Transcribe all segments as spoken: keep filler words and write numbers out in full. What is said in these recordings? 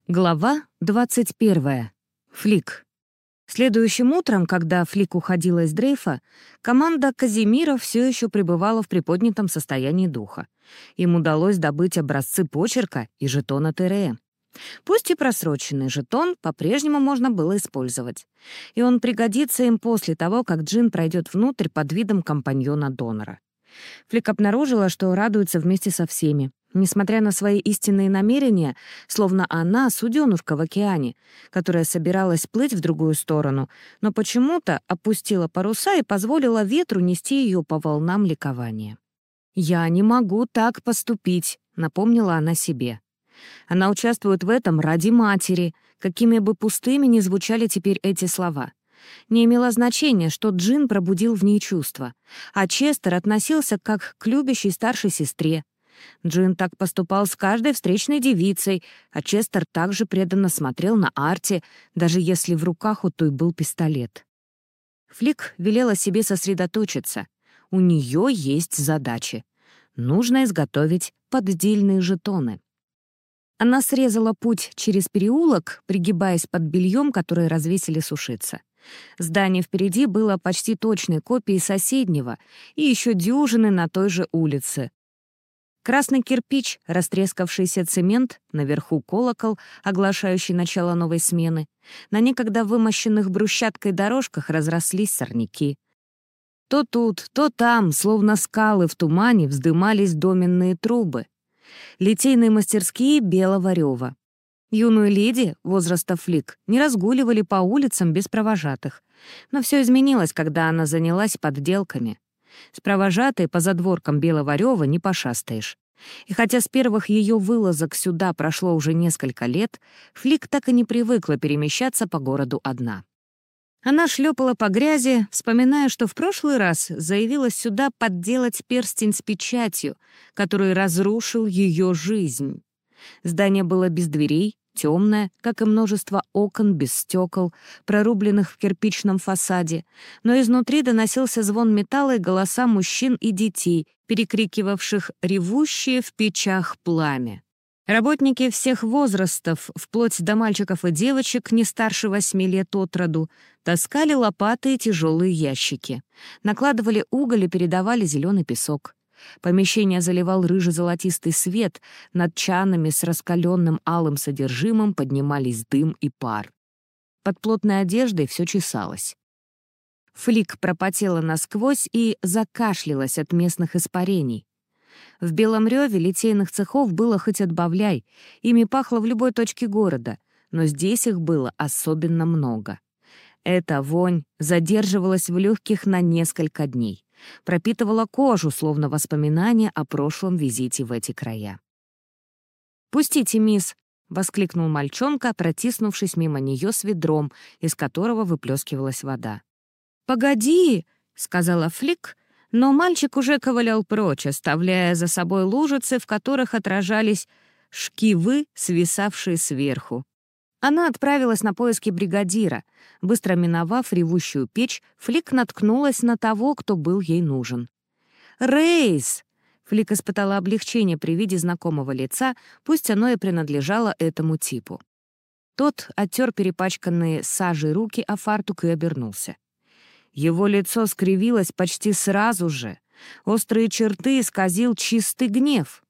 Глава двадцать первая. Флик. Следующим утром, когда Флик уходила из дрейфа, команда Казимира все еще пребывала в приподнятом состоянии духа. Им удалось добыть образцы почерка и жетона Терея. Пусть и просроченный жетон по-прежнему можно было использовать. И он пригодится им после того, как Джин пройдет внутрь под видом компаньона-донора. Флик обнаружила, что радуется вместе со всеми. Несмотря на свои истинные намерения, словно она суденушка в океане, которая собиралась плыть в другую сторону, но почему-то опустила паруса и позволила ветру нести ее по волнам ликования. «Я не могу так поступить», — напомнила она себе. Она участвует в этом ради матери, какими бы пустыми ни звучали теперь эти слова. Не имело значения, что Джин пробудил в ней чувства, а Честер относился как к любящей старшей сестре. Джин так поступал с каждой встречной девицей, а Честер также преданно смотрел на Арти, даже если в руках у той был пистолет. Флик велела себе сосредоточиться. У нее есть задачи. Нужно изготовить поддельные жетоны. Она срезала путь через переулок, пригибаясь под бельем, которое развесили сушиться. Здание впереди было почти точной копией соседнего и еще дюжины на той же улице. Красный кирпич, растрескавшийся цемент, наверху колокол, оглашающий начало новой смены. На некогда вымощенных брусчаткой дорожках разрослись сорняки. То тут, то там, словно скалы в тумане, вздымались доменные трубы. Литейные мастерские белого рёва. Юную леди возраста Флик не разгуливали по улицам без провожатых. Но все изменилось, когда она занялась подделками. С провожатой по задворкам белого рёва не пошастаешь. И хотя с первых ее вылазок сюда прошло уже несколько лет, Флик так и не привыкла перемещаться по городу одна. Она шлепала по грязи, вспоминая, что в прошлый раз заявилась сюда подделать перстень с печатью, который разрушил ее жизнь. Здание было без дверей, темное, как и множество окон без стекол, прорубленных в кирпичном фасаде, но изнутри доносился звон металла и голоса мужчин и детей, перекрикивавших ревущее в печах пламя. Работники всех возрастов, вплоть до мальчиков и девочек, не старше восьми лет от роду, таскали лопаты и тяжелые ящики, накладывали уголь и передавали зеленый песок. Помещение заливал рыже-золотистый свет, над чанами с раскаленным алым содержимым поднимались дым и пар. Под плотной одеждой все чесалось. Флик пропотела насквозь и закашлялась от местных испарений. В Белом Рёве литейных цехов было хоть отбавляй, ими пахло в любой точке города, но здесь их было особенно много. Эта вонь задерживалась в легких на несколько дней, пропитывала кожу, словно воспоминание о прошлом визите в эти края. «Пустите, мисс!» — воскликнул мальчонка, протиснувшись мимо нее с ведром, из которого выплескивалась вода. «Погоди!» — сказала Флик, но мальчик уже ковылял прочь, оставляя за собой лужицы, в которых отражались шкивы, свисавшие сверху. Она отправилась на поиски бригадира. Быстро миновав ревущую печь, Флик наткнулась на того, кто был ей нужен. «Рейс!» Флик испытала облегчение при виде знакомого лица, пусть оно и принадлежало этому типу. Тот оттер перепачканные сажей руки о фартук и обернулся. Его лицо скривилось почти сразу же. Острые черты исказил чистый гнев.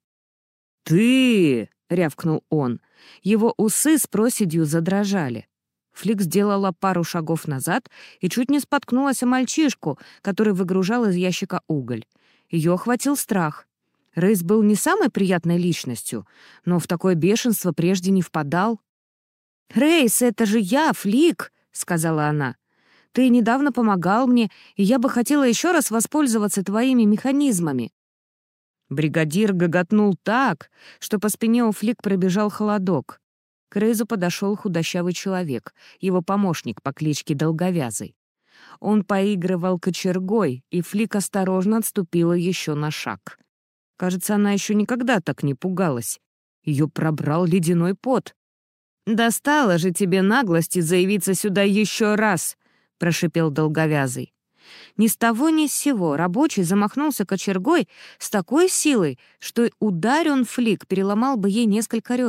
«Ты!» — рявкнул он. Его усы с проседью задрожали. Флик сделала пару шагов назад и чуть не споткнулась о мальчишку, который выгружал из ящика уголь. Ее охватил страх. Рейс был не самой приятной личностью, но в такое бешенство прежде не впадал. «Рейс, это же я, Флик!» — сказала она. «Ты недавно помогал мне, и я бы хотела еще раз воспользоваться твоими механизмами». Бригадир гоготнул так, что по спине у Флик пробежал холодок. К Рейзу подошел худощавый человек, его помощник по кличке Долговязый. Он поигрывал кочергой, и Флик осторожно отступила еще на шаг. Кажется, она еще никогда так не пугалась. Ее пробрал ледяной пот. «Достало же тебе наглости заявиться сюда еще раз!» — прошипел Долговязый. Ни с того ни с сего рабочий замахнулся кочергой с такой силой, что ударь он Флик, переломал бы ей несколько ребер.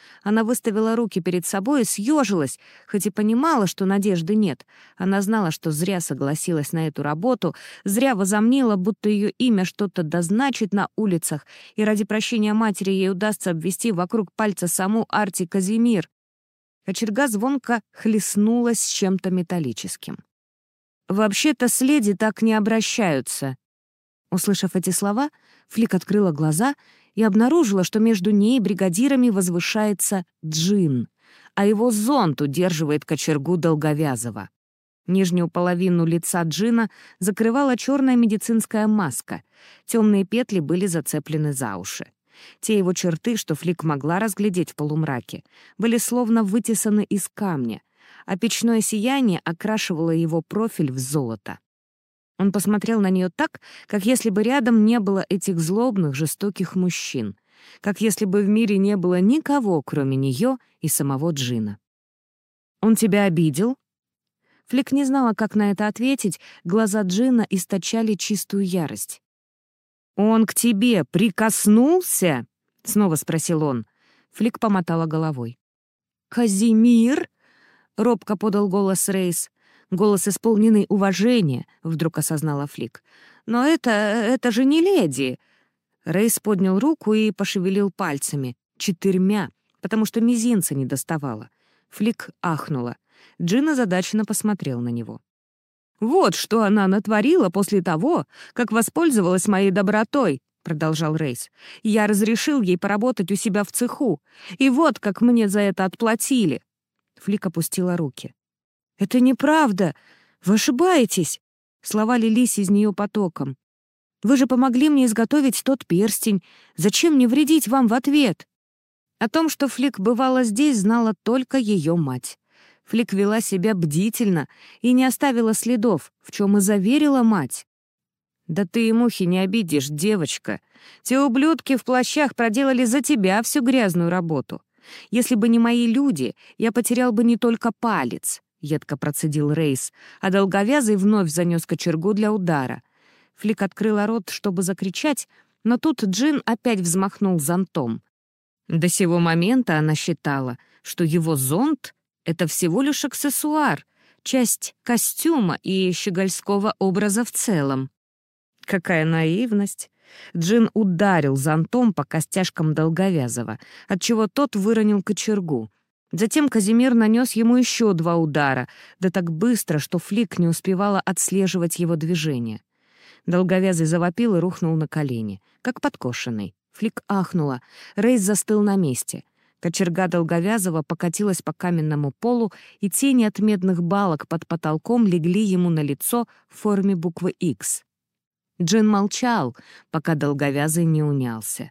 Она выставила руки перед собой и съежилась, хоть и понимала, что надежды нет. Она знала, что зря согласилась на эту работу, зря возомнила, будто ее имя что-то дозначит на улицах, и ради прощения матери ей удастся обвести вокруг пальца саму Арти Казимир. Кочерга звонко хлестнулась с чем-то металлическим. «Вообще-то с леди так не обращаются». Услышав эти слова, Флик открыла глаза и обнаружила, что между ней и бригадирами возвышается Джин, а его зонт удерживает кочергу Долговязова. Нижнюю половину лица Джина закрывала черная медицинская маска. Темные петли были зацеплены за уши. Те его черты, что Флик могла разглядеть в полумраке, были словно вытесаны из камня, а печное сияние окрашивало его профиль в золото. Он посмотрел на нее так, как если бы рядом не было этих злобных, жестоких мужчин, как если бы в мире не было никого, кроме нее и самого Джина. «Он тебя обидел?» Флик не знала, как на это ответить, глаза Джина источали чистую ярость. «Он к тебе прикоснулся?» — снова спросил он. Флик помотала головой. «Казимир?» — робко подал голос Рейс. Голос, исполненный уважения, вдруг осознала Флик. «Но это... это же не леди!» Рейс поднял руку и пошевелил пальцами. Четырьмя, потому что мизинца не доставало. Флик ахнула. Джин озадаченно посмотрел на него. «Вот что она натворила после того, как воспользовалась моей добротой», — продолжал Рейс. «Я разрешил ей поработать у себя в цеху. И вот как мне за это отплатили». Флик опустила руки. «Это неправда! Вы ошибаетесь!» Слова лились из нее потоком. «Вы же помогли мне изготовить тот перстень. Зачем мне вредить вам в ответ?» О том, что Флик бывала здесь, знала только ее мать. Флик вела себя бдительно и не оставила следов, в чем и заверила мать. «Да ты и мухи не обидишь, девочка. Те ублюдки в плащах проделали за тебя всю грязную работу. Если бы не мои люди, я потерял бы не только палец», — едко процедил Рейс, а Долговязый вновь занес кочергу для удара. Флик открыла рот, чтобы закричать, но тут Джин опять взмахнул зонтом. До сего момента она считала, что его зонт — это всего лишь аксессуар, часть костюма и щегольского образа в целом. Какая наивность! Джин ударил зонтом по костяшкам Долговязова, отчего тот выронил кочергу. Затем Казимир нанес ему еще два удара, да так быстро, что Флик не успевала отслеживать его движение. Долговязый завопил и рухнул на колени, как подкошенный. Флик ахнула. Рейс застыл на месте. Кочерга Долговязова покатилась по каменному полу, и тени от медных балок под потолком легли ему на лицо в форме буквы «Икс». Джин молчал, пока Долговязый не унялся.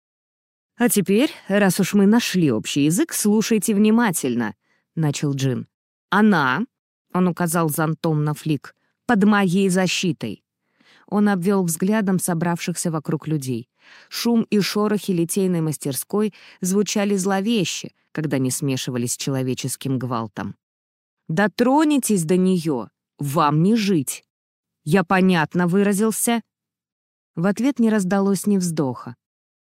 «А теперь, раз уж мы нашли общий язык, слушайте внимательно», — начал Джин. «Она», — он указал зонтом на Флик, — «под моей защитой». Он обвел взглядом собравшихся вокруг людей. Шум и шорохи литейной мастерской звучали зловеще, когда не смешивались с человеческим гвалтом. «Дотронетесь до нее, вам не жить. Я понятно выразился?» В ответ не раздалось ни вздоха.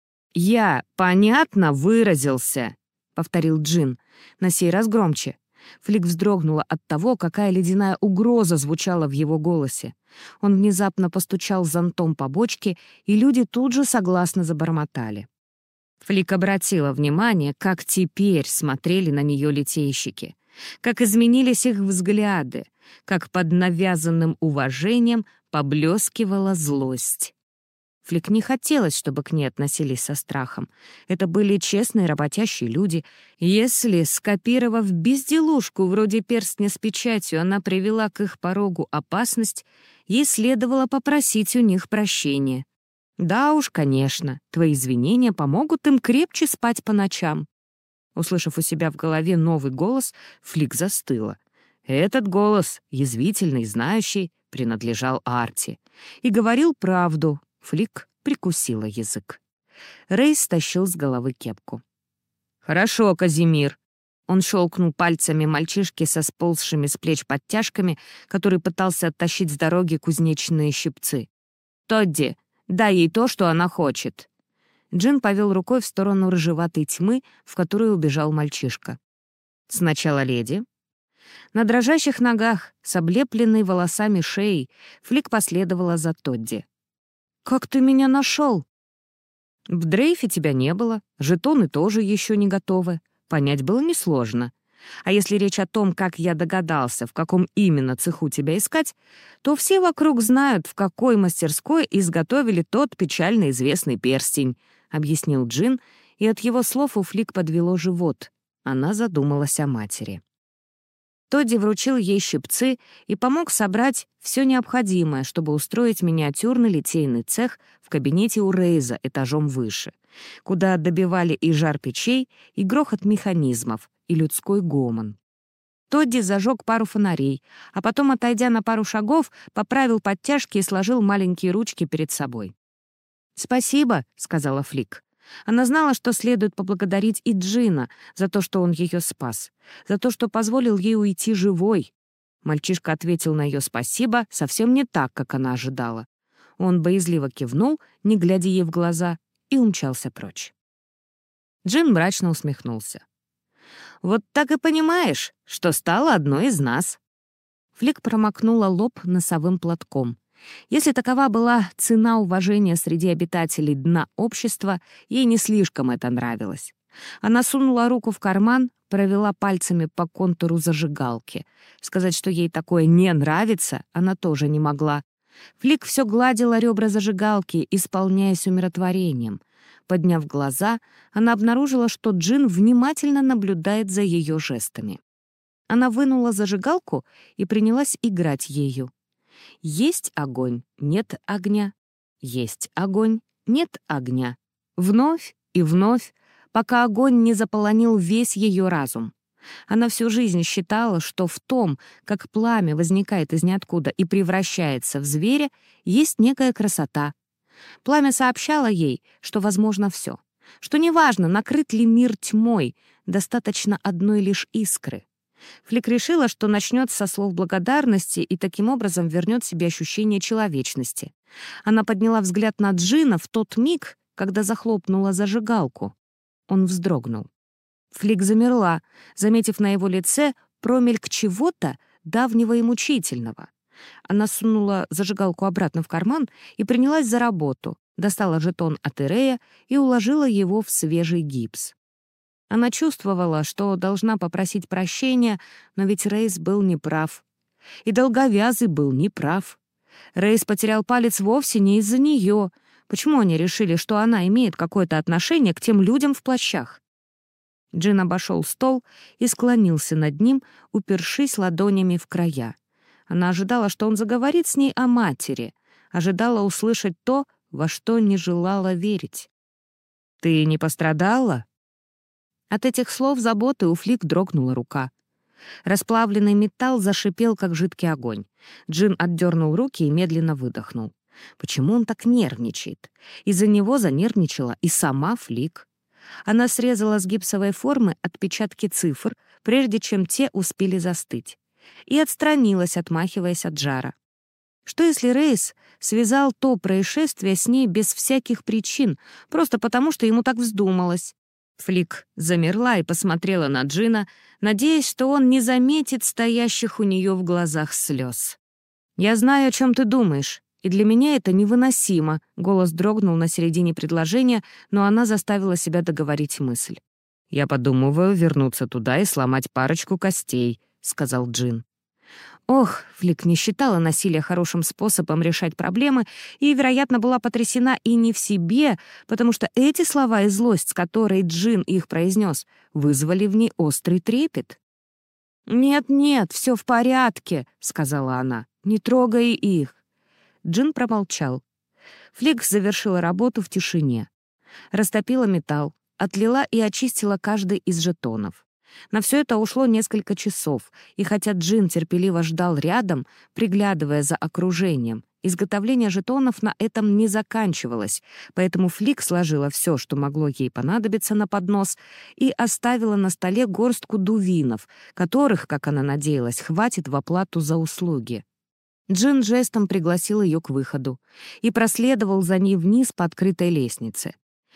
«Я понятно выразился», — повторил Джин, на сей раз громче. Флик вздрогнула от того, какая ледяная угроза звучала в его голосе. Он внезапно постучал зонтом по бочке, и люди тут же согласно забормотали. Флик обратила внимание, как теперь смотрели на нее литейщики, как изменились их взгляды, как под навязанным уважением поблескивала злость. Флик не хотелось, чтобы к ней относились со страхом. Это были честные работящие люди. Если, скопировав безделушку вроде перстня с печатью, она привела к их порогу опасность, ей следовало попросить у них прощения. Да уж, конечно, твои извинения помогут им крепче спать по ночам. Услышав у себя в голове новый голос, Флик застыла. Этот голос, язвительный, знающий, принадлежал Арти. И говорил правду. Флик прикусила язык. Рейс стащил с головы кепку. «Хорошо, Казимир». Он щелкнул пальцами мальчишки со сползшими с плеч подтяжками, который пытался оттащить с дороги кузнечные щипцы. «Тодди, дай ей то, что она хочет». Джин повел рукой в сторону рыжеватой тьмы, в которую убежал мальчишка. «Сначала леди». На дрожащих ногах, с облепленной волосами шеей, Флик последовала за Тодди. «Как ты меня нашел?» «В дрейфе тебя не было, жетоны тоже еще не готовы. Понять было несложно. А если речь о том, как я догадался, в каком именно цеху тебя искать, то все вокруг знают, в какой мастерской изготовили тот печально известный перстень», — объяснил Джин, и от его слов у Флик подвело живот. Она задумалась о матери. Тодди вручил ей щипцы и помог собрать все необходимое, чтобы устроить миниатюрный литейный цех в кабинете у Рейза этажом выше, куда добивали и жар печей, и грохот механизмов, и людской гомон. Тодди зажег пару фонарей, а потом, отойдя на пару шагов, поправил подтяжки и сложил маленькие ручки перед собой. «Спасибо», — сказала Флик. Она знала, что следует поблагодарить и Джина за то, что он ее спас, за то, что позволил ей уйти живой. Мальчишка ответил на ее «спасибо» совсем не так, как она ожидала. Он боязливо кивнул, не глядя ей в глаза, и умчался прочь. Джин мрачно усмехнулся. «Вот так и понимаешь, что стала одной из нас». Флик промокнула лоб носовым платком. Если такова была цена уважения среди обитателей дна общества, ей не слишком это нравилось. Она сунула руку в карман, провела пальцами по контуру зажигалки. Сказать, что ей такое не нравится, она тоже не могла. Флик все гладила ребра зажигалки, исполняясь умиротворением. Подняв глаза, она обнаружила, что Джин внимательно наблюдает за ее жестами. Она вынула зажигалку и принялась играть ею. Есть огонь, нет огня. Есть огонь, нет огня. Вновь и вновь, пока огонь не заполонил весь ее разум. Она всю жизнь считала, что в том, как пламя возникает из ниоткуда и превращается в зверя, есть некая красота. Пламя сообщало ей, что возможно все, что неважно, накрыт ли мир тьмой, достаточно одной лишь искры. Флик решила, что начнет со слов благодарности и таким образом вернет себе ощущение человечности. Она подняла взгляд на Джина в тот миг, когда захлопнула зажигалку. Он вздрогнул. Флик замерла, заметив на его лице промельк чего-то давнего и мучительного. Она сунула зажигалку обратно в карман и принялась за работу, достала жетон от Ирея и уложила его в свежий гипс. Она чувствовала, что должна попросить прощения, но ведь Рейс был неправ. И Долговязый был неправ. Рейс потерял палец вовсе не из-за нее. Почему они решили, что она имеет какое-то отношение к тем людям в плащах? Джин обошел стол и склонился над ним, упершись ладонями в края. Она ожидала, что он заговорит с ней о матери, ожидала услышать то, во что не желала верить. «Ты не пострадала?» От этих слов заботы у Флик дрогнула рука. Расплавленный металл зашипел, как жидкий огонь. Джин отдернул руки и медленно выдохнул. Почему он так нервничает? Из-за него занервничала и сама Флик. Она срезала с гипсовой формы отпечатки цифр, прежде чем те успели застыть, и отстранилась, отмахиваясь от жара. Что если Рейс связал то происшествие с ней без всяких причин, просто потому, что ему так вздумалось? Флик замерла и посмотрела на Джина, надеясь, что он не заметит стоящих у нее в глазах слез. «Я знаю, о чем ты думаешь, и для меня это невыносимо», — голос дрогнул на середине предложения, но она заставила себя договорить мысль. «Я подумываю вернуться туда и сломать парочку костей», — сказал Джин. Ох, Флик не считала насилие хорошим способом решать проблемы и, вероятно, была потрясена и не в себе, потому что эти слова и злость, с которой Джин их произнес, вызвали в ней острый трепет. «Нет-нет, все в порядке», — сказала она, — «не трогай их». Джин промолчал. Флик завершила работу в тишине. Растопила металл, отлила и очистила каждый из жетонов. На все это ушло несколько часов, и хотя Джин терпеливо ждал рядом, приглядывая за окружением, изготовление жетонов на этом не заканчивалось, поэтому Флик сложила все, что могло ей понадобиться, на поднос и оставила на столе горстку дувинов, которых, как она надеялась, хватит в оплату за услуги. Джин жестом пригласил ее к выходу и проследовал за ней вниз по открытой лестнице.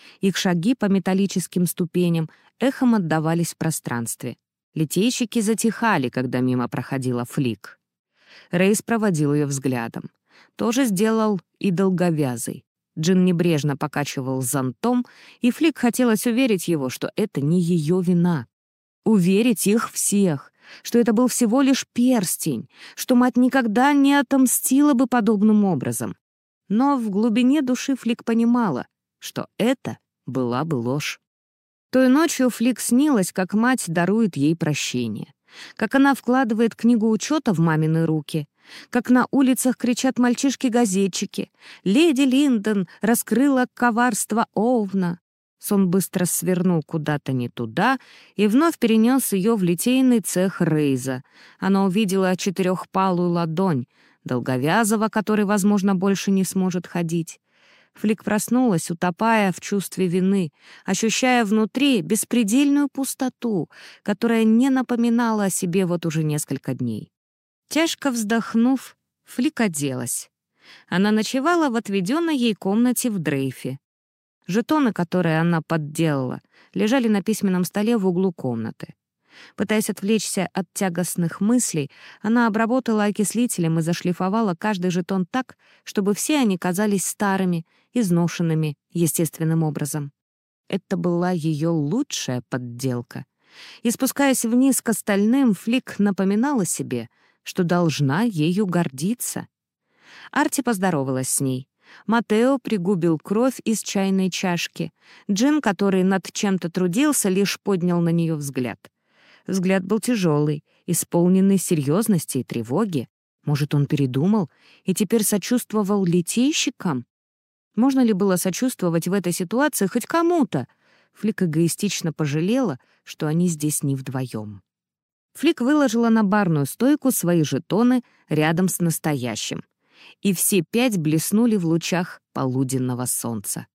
Их шаги по металлическим ступеням эхом отдавались в пространстве. Литейщики затихали, когда мимо проходила Флик. Рейс проводил ее взглядом. Тоже сделал и долговязый. Джин небрежно покачивал зонтом, и Флик хотелось уверить его, что это не ее вина. Уверить их всех, что это был всего лишь перстень, что мать никогда не отомстила бы подобным образом. Но в глубине души Флик понимала, что это была бы ложь. Той ночью Флик снилось, как мать дарует ей прощение, как она вкладывает книгу учета в мамины руки, как на улицах кричат мальчишки-газетчики: «Леди Линдон раскрыла коварство Овна». Сон быстро свернул куда-то не туда и вновь перенес ее в литейный цех Рейза. Она увидела четырехпалую ладонь, долговязого, который, возможно, больше не сможет ходить. Флик проснулась, утопая в чувстве вины, ощущая внутри беспредельную пустоту, которая не напоминала о себе вот уже несколько дней. Тяжко вздохнув, Флик оделась. Она ночевала в отведенной ей комнате в Дрейфе. Жетоны, которые она подделала, лежали на письменном столе в углу комнаты. Пытаясь отвлечься от тягостных мыслей, она обработала окислителем и зашлифовала каждый жетон так, чтобы все они казались старыми, изношенными естественным образом. Это была ее лучшая подделка. И, спускаясь вниз к остальным, Флик напоминала себе, что должна ею гордиться. Арти поздоровалась с ней. Матео пригубил кровь из чайной чашки. Джин, который над чем-то трудился, лишь поднял на нее взгляд. Взгляд был тяжелый, исполненный серьезности и тревоги. Может, он передумал и теперь сочувствовал литейщикам? Можно ли было сочувствовать в этой ситуации хоть кому-то? Флик эгоистично пожалела, что они здесь не вдвоем. Флик выложила на барную стойку свои жетоны рядом с настоящим, и все пять блеснули в лучах полуденного солнца.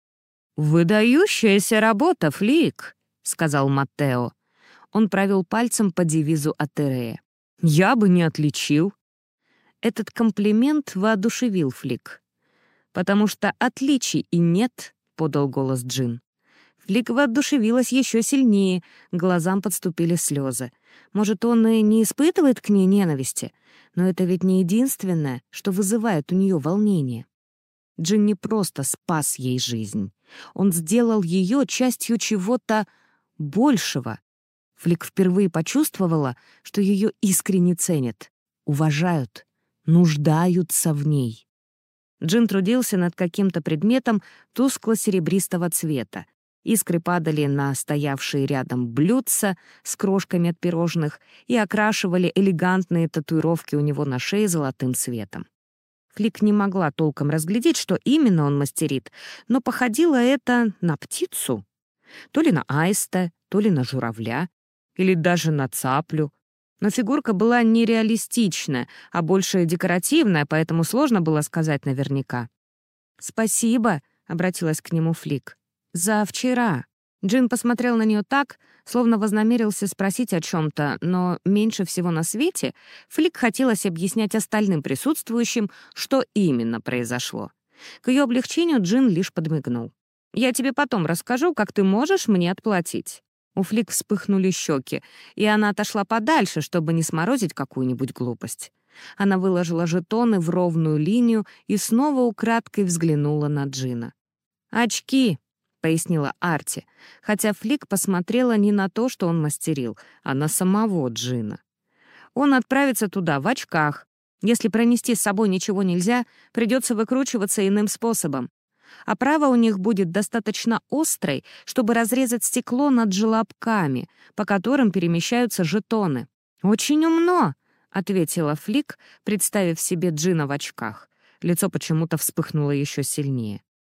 «Выдающаяся работа, Флик», — сказал Маттео. Он провел пальцем по девизу Атерея. «Я бы не отличил». Этот комплимент воодушевил Флик. «Потому что отличий и нет», — подал голос Джин. Флик воодушевилась еще сильнее, к глазам подступили слезы. Может, он и не испытывает к ней ненависти, но это ведь не единственное, что вызывает у нее волнение. Джин не просто спас ей жизнь. Он сделал ее частью чего-то большего. Флик впервые почувствовала, что ее искренне ценят, уважают, нуждаются в ней. Джин трудился над каким-то предметом тускло-серебристого цвета. Искры падали на стоявшие рядом блюдца с крошками от пирожных и окрашивали элегантные татуировки у него на шее золотым цветом. Флик не могла толком разглядеть, что именно он мастерит, но походило это на птицу. То ли на аиста, то ли на журавля, или даже на цаплю. Но фигурка была нереалистичная, а больше декоративная, поэтому сложно было сказать наверняка. «Спасибо», — обратилась к нему Флик. «За вчера». Джин посмотрел на нее так, словно вознамерился спросить о чем-то, но меньше всего на свете Флик хотелось объяснять остальным присутствующим, что именно произошло. К ее облегчению Джин лишь подмигнул. «Я тебе потом расскажу, как ты можешь мне отплатить». У Флик вспыхнули щеки, и она отошла подальше, чтобы не сморозить какую-нибудь глупость. Она выложила жетоны в ровную линию и снова украдкой взглянула на Джина. «Очки», — пояснила Арти, хотя Флик посмотрела не на то, что он мастерил, а на самого Джина. «Он отправится туда в очках. Если пронести с собой ничего нельзя, придется выкручиваться иным способом. Оправа у них будет достаточно острой, чтобы разрезать стекло над желобками, по которым перемещаются жетоны». «Очень умно», — ответила Флик, представив себе Джина в очках. Лицо почему-то вспыхнуло еще сильнее.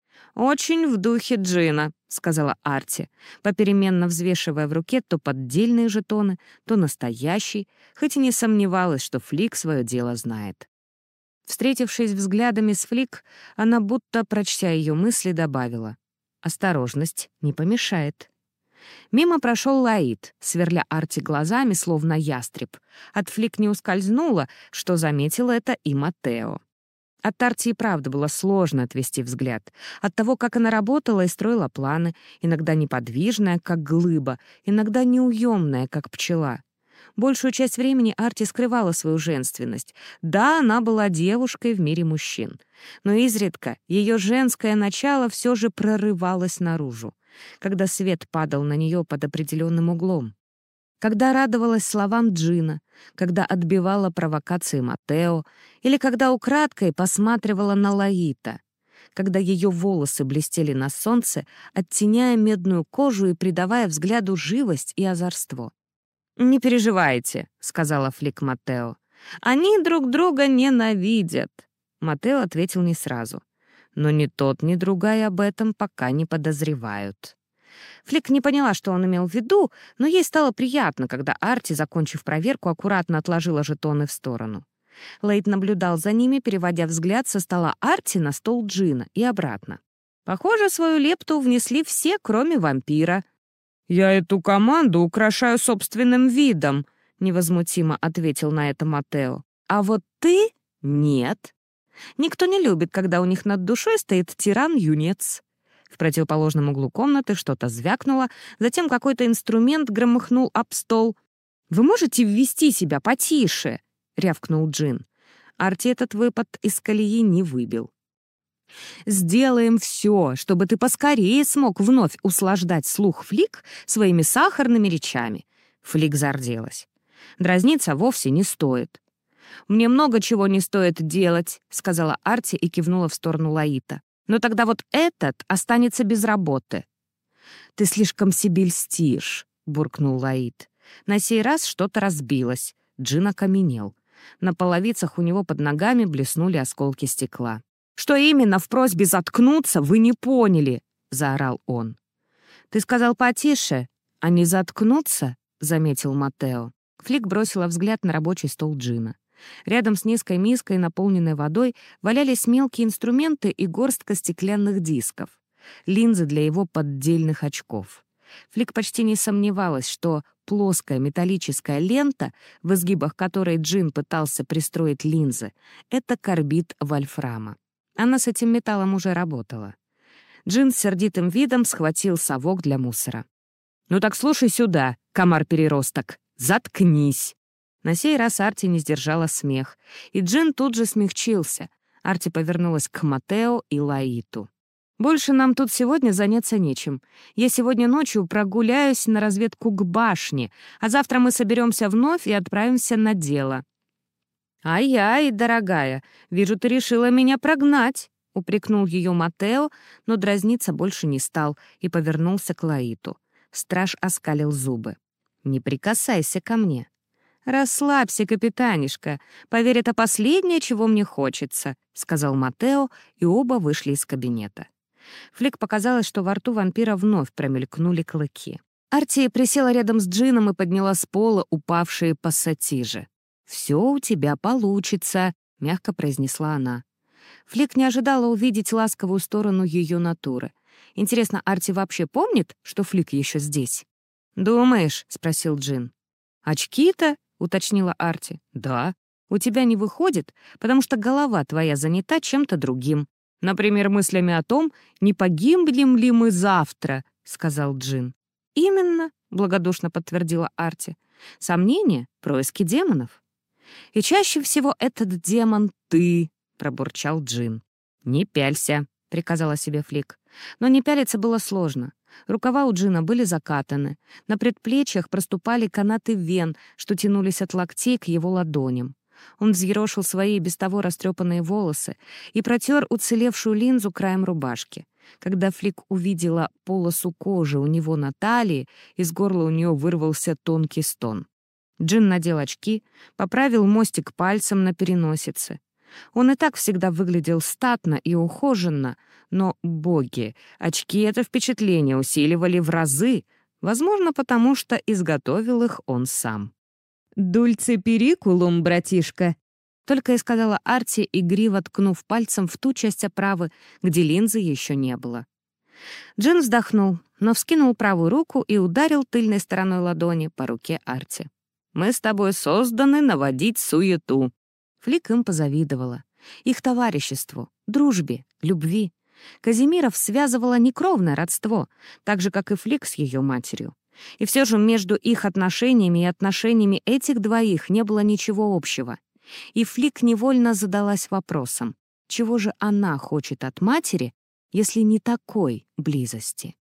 «Очень в духе Джина», — сказала Арти, попеременно взвешивая в руке то поддельные жетоны, то настоящий, хоть и не сомневалась, что Флик свое дело знает. Встретившись взглядами с Флик, она, будто прочтя ее мысли, добавила: «Осторожность не помешает». Мимо прошел Лаид, сверля Арти глазами, словно ястреб. От Флик не ускользнуло, что заметил это и Маттео. От Арти и правда было сложно отвести взгляд. От того, как она работала и строила планы, иногда неподвижная, как глыба, иногда неуемная, как пчела. Большую часть времени Арти скрывала свою женственность. Да, она была девушкой в мире мужчин. Но изредка ее женское начало все же прорывалось наружу, когда свет падал на нее под определенным углом. Когда радовалась словам Джина, когда отбивала провокации Матео, или когда украдкой посматривала на Лаита, когда ее волосы блестели на солнце, оттеняя медную кожу и придавая взгляду живость и озорство. «Не переживайте», — сказала Флик Матео. «Они друг друга ненавидят». Матео ответил не сразу. Но ни тот, ни другая об этом пока не подозревают. Флик не поняла, что он имел в виду, но ей стало приятно, когда Арти, закончив проверку, аккуратно отложила жетоны в сторону. Лейт наблюдал за ними, переводя взгляд со стола Арти на стол Джина и обратно. Похоже, свою лепту внесли все, кроме вампира. «Я эту команду украшаю собственным видом», — невозмутимо ответил на это Матео. «А вот ты — нет. Никто не любит, когда у них над душой стоит тиран-юнец». В противоположном углу комнаты что-то звякнуло, затем какой-то инструмент громыхнул об стол. «Вы можете ввести себя потише?» — рявкнул Джин. Арти этот выпад из колеи не выбил. «Сделаем все, чтобы ты поскорее смог вновь услаждать слух Флик своими сахарными речами». Флик зарделась. «Дразниться вовсе не стоит». «Мне много чего не стоит делать», — сказала Арти и кивнула в сторону Лаита. «Но тогда вот этот останется без работы». «Ты слишком себе льстишь», — буркнул Лаит. На сей раз что-то разбилось. Джин окаменел. На половицах у него под ногами блеснули осколки стекла. «Что именно в просьбе заткнуться, вы не поняли», — заорал он. «Ты сказал потише, а не заткнуться», — заметил Матео. Флик бросила взгляд на рабочий стол Джина. Рядом с низкой миской, наполненной водой, валялись мелкие инструменты и горстка стеклянных дисков, линзы для его поддельных очков. Флик почти не сомневалась, что плоская металлическая лента, в изгибах которой Джин пытался пристроить линзы, — это карбид вольфрама. Она с этим металлом уже работала. Джин с сердитым видом схватил совок для мусора. «Ну так слушай сюда, комар-переросток, заткнись!» На сей раз Арти не сдержала смех, и Джин тут же смягчился. Арти повернулась к Матео и Лаиту. «Больше нам тут сегодня заняться нечем. Я сегодня ночью прогуляюсь на разведку к башне, а завтра мы соберемся вновь и отправимся на дело». «Ай-яй, дорогая, вижу, ты решила меня прогнать», — упрекнул ее Матео, но дразниться больше не стал и повернулся к Лаиту. Страж оскалил зубы. «Не прикасайся ко мне». «Расслабься, капитанишка. Поверь, это последнее, чего мне хочется», — сказал Матео, и оба вышли из кабинета. Флик показалось, что во рту вампира вновь промелькнули клыки. Арти присела рядом с Джином и подняла с пола упавшие пассатижи. «Все у тебя получится», — мягко произнесла она. Флик не ожидала увидеть ласковую сторону ее натуры. Интересно, Арти вообще помнит, что Флик еще здесь? «Думаешь?» — спросил Джин. «Очки-то?» — уточнила Арти. «Да. У тебя не выходит, потому что голова твоя занята чем-то другим. Например, мыслями о том, не погибнем ли мы завтра», — сказал Джин. «Именно», — благодушно подтвердила Арти. «Сомнения — происки демонов». «И чаще всего этот демон ты», — пробурчал Джин. «Не пялься», — приказала себе Флик. Но не пялиться было сложно. Рукава у Джина были закатаны. На предплечьях проступали канаты вен, что тянулись от локтей к его ладоням. Он взъерошил свои без того растрепанные волосы и протер уцелевшую линзу краем рубашки. Когда Флик увидела полосу кожи у него на талии, из горла у нее вырвался тонкий стон. Джин надел очки, поправил мостик пальцем на переносице. Он и так всегда выглядел статно и ухоженно, но, боги, очки это впечатление усиливали в разы, возможно, потому что изготовил их он сам. «Дульце перикулум, братишка», — только и сказала Арти, игриво ткнув пальцем в ту часть оправы, где линзы еще не было. Джин вздохнул, но вскинул правую руку и ударил тыльной стороной ладони по руке Арти. «Мы с тобой созданы наводить суету». Флик им позавидовала. их товариществу, дружбе, любви. Казимиров связывало некровное родство, так же, как и Флик с ее матерью. И все же между их отношениями и отношениями этих двоих не было ничего общего. И Флик невольно задалась вопросом, чего же она хочет от матери, если не такой близости?